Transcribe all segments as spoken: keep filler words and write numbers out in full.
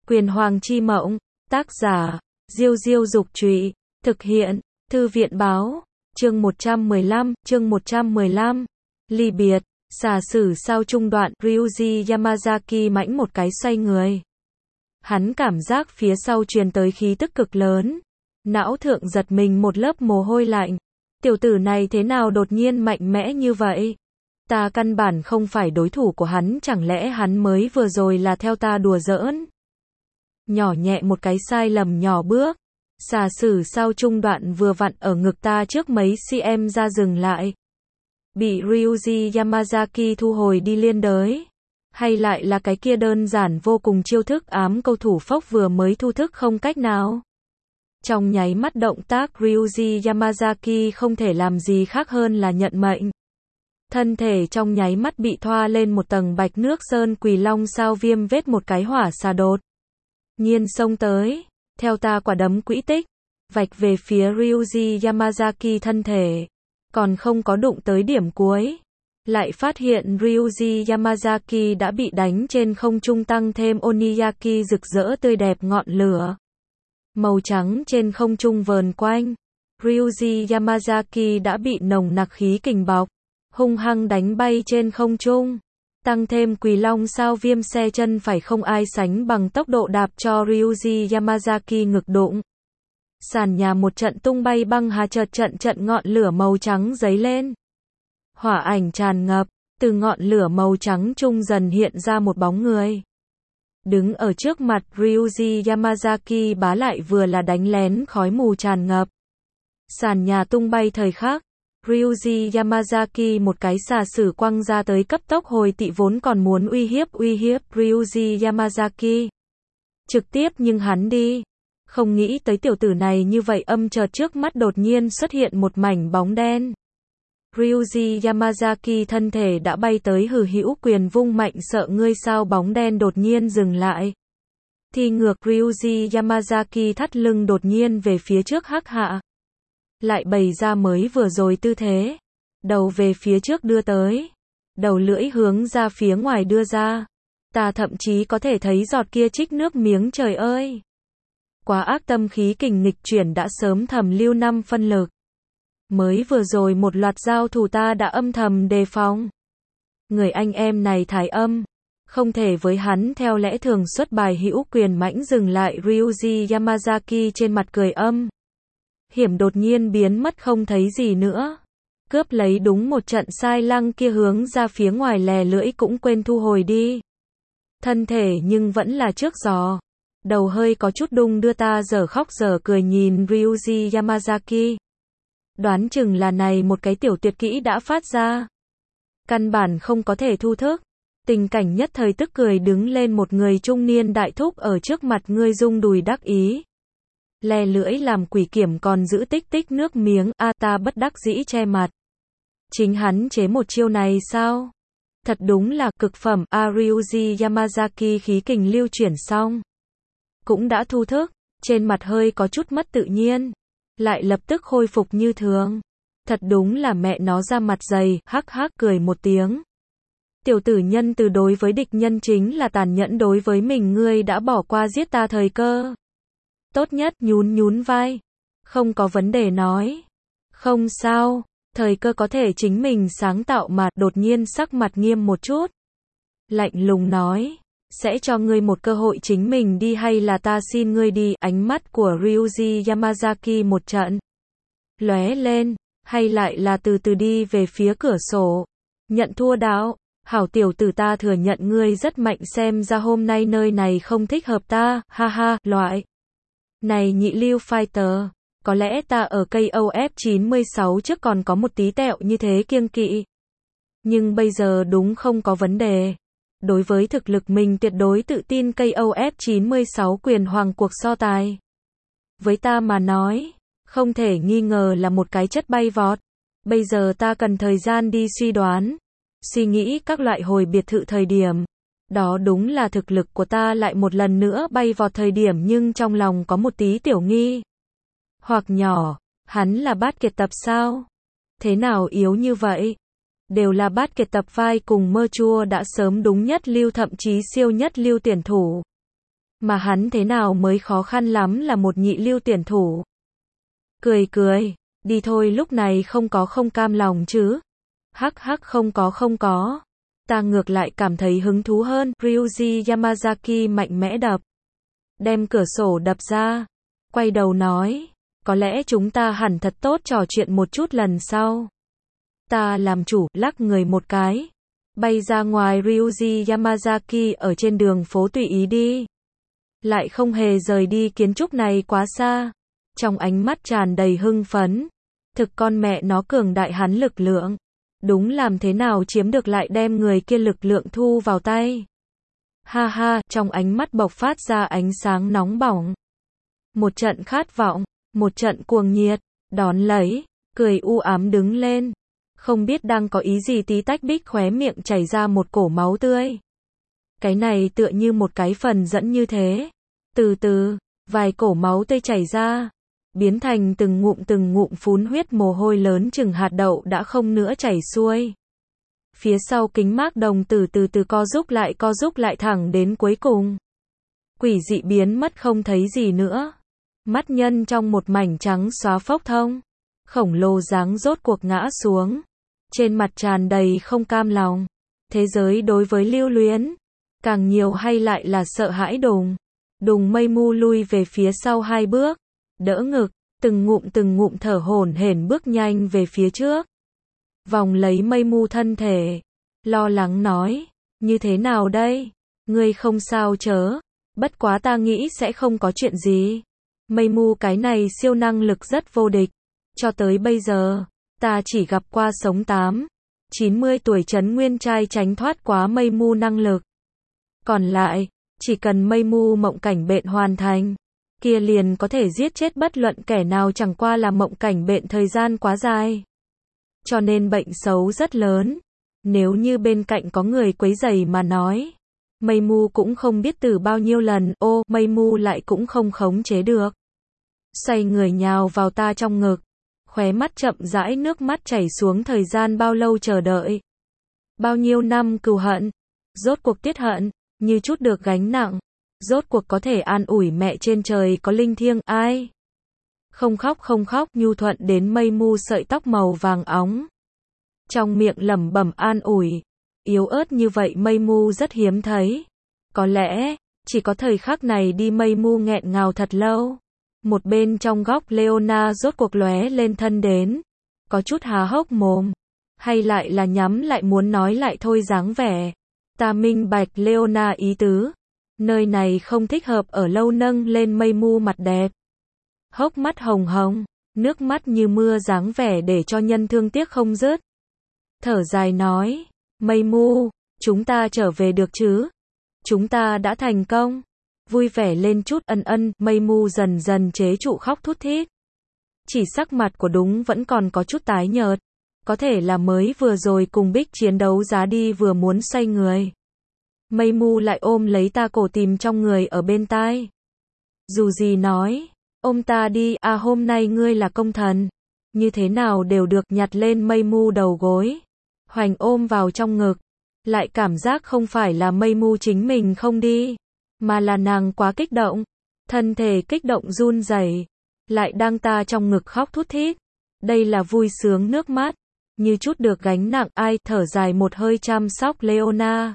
Quyền Hoàng chi mộng, tác giả, Diêu Diêu Dục Trụy, thực hiện, Thư viện Báo, chương một trăm mười lăm, chương một trăm mười lăm, ly biệt, xà xử sau trung đoạn, Ryuji Yamazaki mãnh một cái xoay người. Hắn cảm giác phía sau truyền tới khí tức cực lớn, não thượng giật mình một lớp mồ hôi lạnh. Tiểu tử này thế nào đột nhiên mạnh mẽ như vậy? Ta căn bản không phải đối thủ của hắn, chẳng lẽ hắn mới vừa rồi là theo ta đùa giỡn? Nhỏ nhẹ một cái sai lầm nhỏ bước, xà xử sau trung đoạn vừa vặn ở ngực ta trước mấy cm ra dừng lại. Bị Ryuji Yamazaki thu hồi đi liên đới. Hay lại là cái kia đơn giản vô cùng chiêu thức ám cầu thủ phốc vừa mới thu thức không cách nào? Trong nháy mắt động tác Ryuji Yamazaki không thể làm gì khác hơn là nhận mệnh. Thân thể trong nháy mắt bị thoa lên một tầng bạch nước sơn quỳ long sao viêm vết một cái hỏa xà đột nhiên xông tới, theo ta quả đấm quỹ tích, vạch về phía Ryuji Yamazaki thân thể, còn không có đụng tới điểm cuối. Lại phát hiện Ryuji Yamazaki đã bị đánh trên không trung, tăng thêm Oniyaki rực rỡ tươi đẹp ngọn lửa màu trắng trên không trung vờn quanh. Ryuji Yamazaki đã bị nồng nặc khí kình bọc, hung hăng đánh bay trên không trung. Tăng thêm quỳ long sao viêm xe chân phải không ai sánh bằng tốc độ đạp cho Ryuji Yamazaki ngực đụng. Sàn nhà một trận tung bay băng hà, chợt trận trận ngọn lửa màu trắng dấy lên. Hỏa ảnh tràn ngập, từ ngọn lửa màu trắng trung dần hiện ra một bóng người. Đứng ở trước mặt Ryuji Yamazaki bá lại vừa là đánh lén khói mù tràn ngập. Sàn nhà tung bay thời khắc, Ryuji Yamazaki một cái xà xử quăng ra tới cấp tốc hồi tị, vốn còn muốn uy hiếp uy hiếp Ryuji Yamazaki. Trực tiếp nhưng hắn đi. Không nghĩ tới tiểu tử này như vậy, âm chợt trước mắt đột nhiên xuất hiện một mảnh bóng đen. Ryuji Yamazaki thân thể đã bay tới, hừ hữu quyền vung mạnh, sợ ngươi sao? Bóng đen đột nhiên dừng lại. Thì ngược Ryuji Yamazaki thắt lưng đột nhiên về phía trước hắc hạ. Lại bày ra mới vừa rồi tư thế. Đầu về phía trước đưa tới. Đầu lưỡi hướng ra phía ngoài đưa ra. Ta thậm chí có thể thấy giọt kia trích nước miếng, trời ơi! Quá ác, tâm khí kình nghịch chuyển đã sớm thầm lưu năm phân lực. Mới vừa rồi một loạt giao thủ ta đã âm thầm đề phòng. Người anh em này thái âm, không thể với hắn theo lẽ thường xuất bài hữu quyền mãnh dừng lại. Ryuji Yamazaki trên mặt cười âm hiểm đột nhiên biến mất không thấy gì nữa. Cướp lấy đúng một trận sai lăng kia hướng ra phía ngoài, lè lưỡi cũng quên thu hồi đi. Thân thể nhưng vẫn là trước giò. Đầu hơi có chút đung đưa, ta giờ khóc giờ cười nhìn Ryuji Yamazaki. Đoán chừng là này một cái tiểu tuyệt kỹ đã phát ra. Căn bản không có thể thu thức. Tình cảnh nhất thời tức cười đứng lên một người trung niên đại thúc ở trước mặt ngươi, rung đùi đắc ý. Lè lưỡi làm quỷ kiểm còn giữ tích tích nước miếng, a ta bất đắc dĩ che mặt. Chính hắn chế một chiêu này sao? Thật đúng là cực phẩm. A Ryuji Yamazaki khí kình lưu chuyển xong, cũng đã thu thức, trên mặt hơi có chút mất tự nhiên, lại lập tức khôi phục như thường. Thật đúng là mẹ nó ra mặt dày, hắc hắc cười một tiếng. Tiểu tử nhân từ đối với địch nhân chính là tàn nhẫn đối với mình, ngươi đã bỏ qua giết ta thời cơ. Tốt nhất nhún nhún vai. Không có vấn đề nói. Không sao, thời cơ có thể chính mình sáng tạo mà. Đột nhiên sắc mặt nghiêm một chút. Lạnh lùng nói. Sẽ cho ngươi một cơ hội chính mình đi hay là ta xin ngươi đi? Ánh mắt của Ryuji Yamazaki một trận lóe lên, hay lại là từ từ đi về phía cửa sổ. Nhận thua đạo, hảo tiểu tử, ta thừa nhận ngươi rất mạnh, xem ra hôm nay nơi này không thích hợp ta, ha ha, loại. Này nhị lưu fighter, có lẽ ta ở cây O F chín mươi sáu trước còn có một tí tẹo như thế kiêng kỵ. Nhưng bây giờ đúng không có vấn đề. Đối với thực lực mình tuyệt đối tự tin. Cây O F chín mươi sáu quyền hoàng cuộc so tài, với ta mà nói, không thể nghi ngờ là một cái chất bay vọt. Bây giờ ta cần thời gian đi suy đoán, suy nghĩ các loại hồi biệt thự thời điểm. Đó đúng là thực lực của ta lại một lần nữa bay vọt thời điểm, nhưng trong lòng có một tí tiểu nghi. Hoặc nhỏ, hắn là bát kiệt tập sao? Thế nào yếu như vậy? Đều là bát kiệt tập vai cùng mơ chua đã sớm đúng nhất lưu, thậm chí siêu nhất lưu tuyển thủ. Mà hắn thế nào mới khó khăn lắm là một nhị lưu tuyển thủ. Cười cười, đi thôi, lúc này không có không cam lòng chứ. Hắc hắc, không có không có. Ta ngược lại cảm thấy hứng thú hơn. Ryuji Yamazaki mạnh mẽ đập. Đem cửa sổ đập ra. Quay đầu nói. Có lẽ chúng ta hẳn thật tốt trò chuyện một chút lần sau. Ta làm chủ, lắc người một cái. Bay ra ngoài. Ryuji Yamazaki ở trên đường phố tùy ý đi. Lại không hề rời đi kiến trúc này quá xa. Trong ánh mắt tràn đầy hưng phấn. Thực con mẹ nó cường đại hắn lực lượng. Đúng làm thế nào chiếm được lại đem người kia lực lượng thu vào tay. Ha ha, trong ánh mắt bộc phát ra ánh sáng nóng bỏng. Một trận khát vọng, một trận cuồng nhiệt, đón lấy, cười u ám đứng lên. Không biết đang có ý gì, tí tách bích khóe miệng chảy ra một cổ máu tươi. Cái này tựa như một cái phần dẫn như thế. Từ từ, vài cổ máu tươi chảy ra. Biến thành từng ngụm từng ngụm phún huyết, mồ hôi lớn chừng hạt đậu đã không nữa chảy xuôi. Phía sau kính mác đồng tử từ từ co rúm lại co rúm lại thẳng đến cuối cùng. Quỷ dị biến mất không thấy gì nữa. Mắt nhân trong một mảnh trắng xóa phốc thông. Khổng lồ dáng rốt cuộc ngã xuống. Trên mặt tràn đầy không cam lòng. Thế giới đối với Lưu Luyến. Càng nhiều hay lại là sợ hãi đùng. Đùng mây mu lui về phía sau hai bước. Đỡ ngực, từng ngụm từng ngụm thở hổn hển bước nhanh về phía trước. Vòng lấy mây mu thân thể. Lo lắng nói, như thế nào đây? Ngươi không sao chớ? Bất quá ta nghĩ sẽ không có chuyện gì. Mây mu cái này siêu năng lực rất vô địch. Cho tới bây giờ, ta chỉ gặp qua sống tám, chín mươi tuổi trấn nguyên trai tránh thoát quá mây mu năng lực. Còn lại, chỉ cần mây mu mộng cảnh bệnh hoàn thành, kia liền có thể giết chết bất luận kẻ nào, chẳng qua là mộng cảnh bệnh thời gian quá dài. Cho nên bệnh xấu rất lớn. Nếu như bên cạnh có người quấy rầy mà nói, mây mu cũng không biết từ bao nhiêu lần, ô, mây mu lại cũng không khống chế được. Xoay người nhào vào ta trong ngực, khóe mắt chậm rãi nước mắt chảy xuống. Thời gian bao lâu chờ đợi, bao nhiêu năm cừu hận, rốt cuộc tiết hận, như chút được gánh nặng. Rốt cuộc có thể an ủi mẹ trên trời có linh thiêng, ai? Không khóc không khóc, nhu thuận đến mây mu sợi tóc màu vàng óng. Trong miệng lẩm bẩm an ủi, yếu ớt như vậy mây mu rất hiếm thấy. Có lẽ, chỉ có thời khắc này đi, mây mu nghẹn ngào thật lâu. Một bên trong góc Leona rốt cuộc lóe lên thân đến. Có chút há hốc mồm. Hay lại là nhắm lại muốn nói lại thôi dáng vẻ. Ta minh bạch Leona ý tứ. Nơi này không thích hợp ở lâu, nâng lên mây mu mặt đẹp. Hốc mắt hồng hồng, nước mắt như mưa dáng vẻ để cho nhân thương tiếc không dứt. Thở dài nói, mây mu, chúng ta trở về được chứ? Chúng ta đã thành công. Vui vẻ lên chút, ân ân, mây mu dần dần chế trụ khóc thút thít. Chỉ sắc mặt của đúng vẫn còn có chút tái nhợt. Có thể là mới vừa rồi cùng Bích chiến đấu giá đi vừa muốn xoay người. Mây mu lại ôm lấy ta cổ tìm trong người ở bên tai. Dù gì nói, ôm ta đi, à hôm nay ngươi là công thần. Như thế nào đều được, nhặt lên mây mu đầu gối. Hoành ôm vào trong ngực. Lại cảm giác không phải là mây mu chính mình không đi. Mà là nàng quá kích động. Thân thể kích động run rẩy. Lại đang ta trong ngực khóc thút thít. Đây là vui sướng nước mắt. Như chút được gánh nặng, ai thở dài một hơi chăm sóc Leona.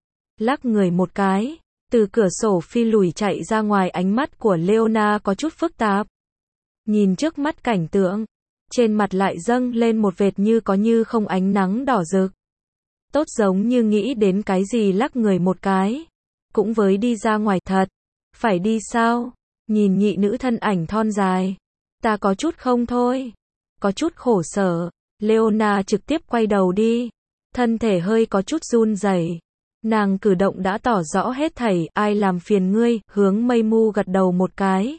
Lắc người một cái, từ cửa sổ phi lùi chạy ra ngoài. Ánh mắt của Leona có chút phức tạp. Nhìn trước mắt cảnh tượng, trên mặt lại dâng lên một vệt như có như không ánh nắng đỏ rực. Tốt giống như nghĩ đến cái gì, lắc người một cái. Cũng với đi ra ngoài thật. Phải đi sao? Nhìn nhị nữ thân ảnh thon dài. Ta có chút không thôi. Có chút khổ sở. Leona trực tiếp quay đầu đi. Thân thể hơi có chút run rẩy. Nàng cử động đã tỏ rõ hết thảy, ai làm phiền ngươi, hướng mây mu gật đầu một cái.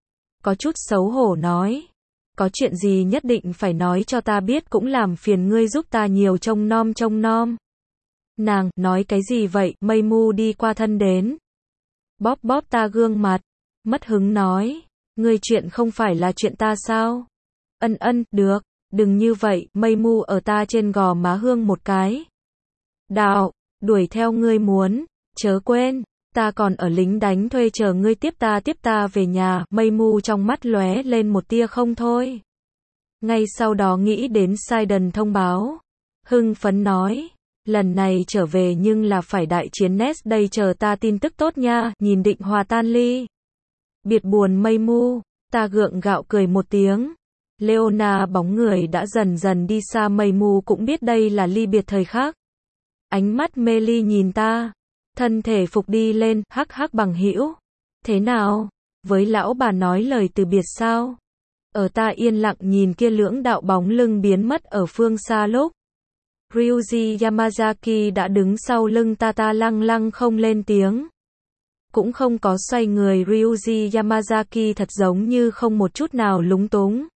Có chút xấu hổ nói. Có chuyện gì nhất định phải nói cho ta biết, cũng làm phiền ngươi giúp ta nhiều trông nom trông nom. Nàng, nói cái gì vậy, mây mu đi qua thân đến. Bóp bóp ta gương mặt. Mất hứng nói. Ngươi chuyện không phải là chuyện ta sao? Ân ân, được, đừng như vậy, mây mu ở ta trên gò má hương một cái. Đạo. Đuổi theo ngươi muốn, chớ quên, Ta còn ở lính đánh thuê chờ ngươi tiếp ta tiếp ta về nhà, mây mu trong mắt lóe lên một tia không thôi. Ngay sau đó nghĩ đến Sidon thông báo. Hưng phấn nói, lần này trở về nhưng là phải đại chiến Nest đây chờ ta tin tức tốt nha, nhìn định hòa tan ly. Biệt buồn mây mu, ta gượng gạo cười một tiếng. Leona bóng người đã dần dần đi xa mây mu cũng biết đây là ly biệt thời khắc. Ánh mắt mê ly nhìn ta, thân thể phục đi lên, hắc hắc bằng hữu. Thế nào? Với lão bà nói lời từ biệt sao? Ở ta yên lặng nhìn kia lưỡng đạo bóng lưng biến mất ở phương xa lúc. Ryuji Yamazaki đã đứng sau lưng ta ta lăng lăng không lên tiếng. Cũng không có xoay người Ryuji Yamazaki thật giống như không một chút nào lúng túng.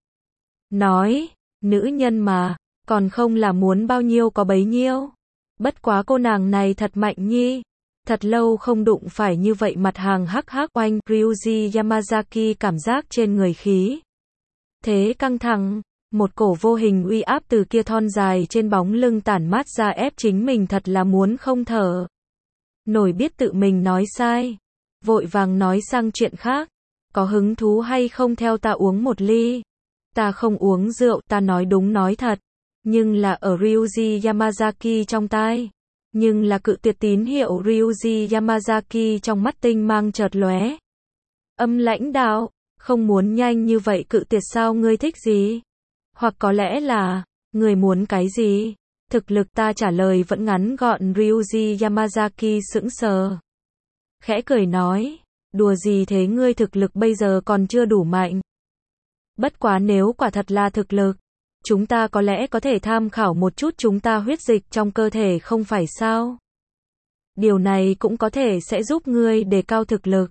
Nói, nữ nhân mà, còn không là muốn bao nhiêu có bấy nhiêu. Bất quá cô nàng này thật mạnh nhi. Thật lâu không đụng phải như vậy mặt hàng hắc hắc oanh. Ryuji Yamazaki cảm giác trên người khí thế căng thẳng, một cổ vô hình uy áp từ kia thon dài trên bóng lưng tản mát ra ép chính mình thật là muốn không thở nổi biết tự mình nói sai, vội vàng nói sang chuyện khác. Có hứng thú hay không theo ta uống một ly? Ta không uống rượu, ta nói đúng nói thật. Nhưng là ở Ryuji Yamazaki trong tai. Nhưng là cự tuyệt tín hiệu Ryuji Yamazaki trong mắt tinh mang chợt lóe. Âm lãnh đạo, không muốn nhanh như vậy cự tuyệt sao ngươi thích gì? Hoặc có lẽ là, người muốn cái gì? Thực lực ta trả lời vẫn ngắn gọn. Ryuji Yamazaki sững sờ. Khẽ cười nói, đùa gì thế ngươi thực lực bây giờ còn chưa đủ mạnh. Bất quá nếu quả thật là thực lực, chúng ta có lẽ có thể tham khảo một chút chúng ta huyết dịch trong cơ thể không phải sao? Điều này cũng có thể sẽ giúp ngươi đề cao thực lực.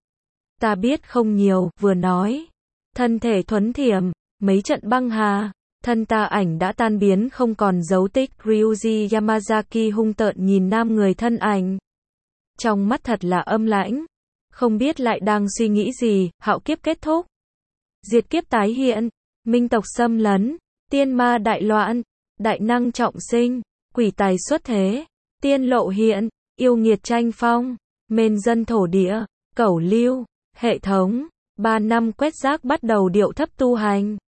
Ta biết không nhiều, vừa nói. Thân thể thuấn thiểm, mấy trận băng hà, thân ta ảnh đã tan biến không còn dấu tích. Ryuji Yamazaki hung tợn nhìn nam người thân ảnh. Trong mắt thật là âm lãnh. Không biết lại đang suy nghĩ gì, hạo kiếp kết thúc. Diệt kiếp tái hiện, minh tộc xâm lấn, tiên ma đại loạn, đại năng trọng sinh, quỷ tài xuất thế, tiên lộ hiện, yêu nghiệt tranh phong, mền dân thổ địa, cẩu lưu, hệ thống, ba năm quét rác bắt đầu điệu thấp tu hành.